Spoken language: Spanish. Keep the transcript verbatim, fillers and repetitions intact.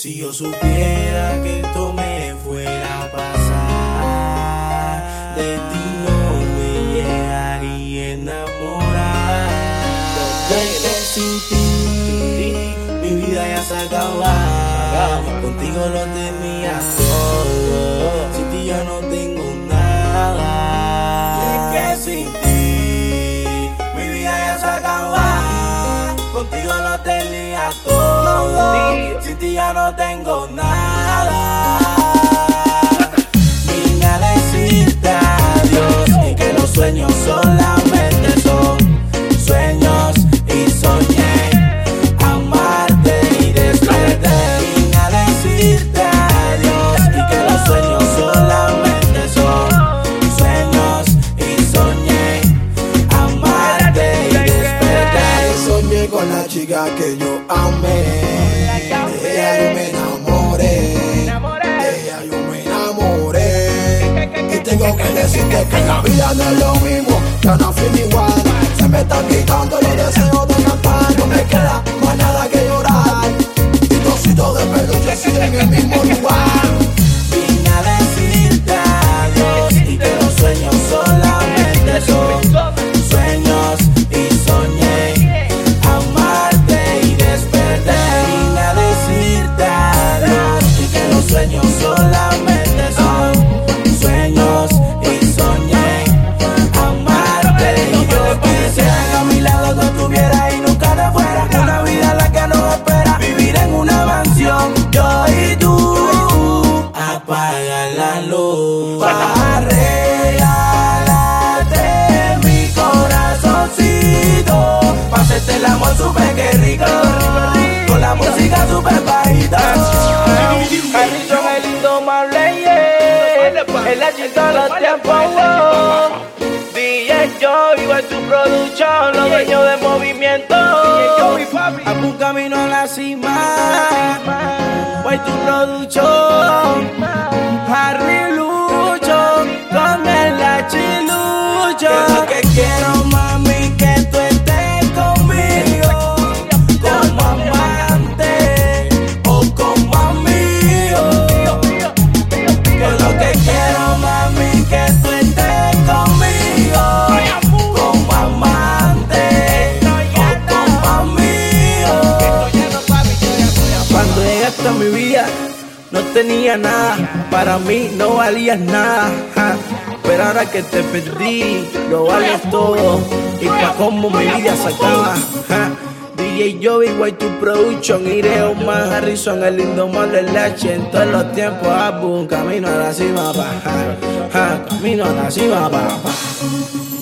Si yo supiera que esto me fuera a pasar, de ti no me llegaría a enamorar. Porque sin ti, mi vida ya se acababa. Contigo lo tenía todo, sin ti ya no tengo nada. Y es que sin ti, mi vida ya se acababa. Contigo lo tenía todo, sin ti ya no tengo nada. Vine a decirte adiós y que los sueños solamente son sueños y soñé amarte y despertar. Vine a decirte adiós y que los sueños solamente son sueños y soñé amarte y despertar. Soñé con la chica que yo amé, de ella yo me enamoré, de ella yo me enamoré. Y tengo que decirte que la vida no es lo mismo, ya no fui igual. Se me están quitando los deseos de cantar, no me queda más nada que llorar. Y trocitos de peluche siguen en el mismo lugar. Vine a decirte adiós y que los sueños solamente son sueños y soñé amarte y despertar. Vine a decirte adiós y que los sueños solamente son sueños y soñé amarte. Y yo quisiera que a mi lado tú estuvieras y nunca te fueras. Una vida en la que nos espera, vivir en una mansión, yo y tú. Apaga la luz para regalarte mi corazoncito, pa' hacerte el amor súper que rico, con la música súper bajita. Harrison, el lindo Marley, el H todos los tiempos, wow. D J Joey, igual tu producción, los dueños de movimiento. A un camino a la cima, guay tu producción. Harry Lucho, con el H-Lucho. Que lo que quiero, mami, que tú estés conmigo, como amante o como amigo. Que lo que quiero, mami, que tú estés conmigo, como amante o como amigo. Cuando llegaste a mi vida no tenía nada, para mí no valías nada, ja. Pero ahora que te perdí, lo vales todo. Y pa' como mi vida se acaba, ja. D J Joey, White to Production, Ireo Man, Harrison, el lindo mal el H. En todos los tiempos, Abu, camino a la cima, pa, ja, ja, camino a la cima, pa, pa.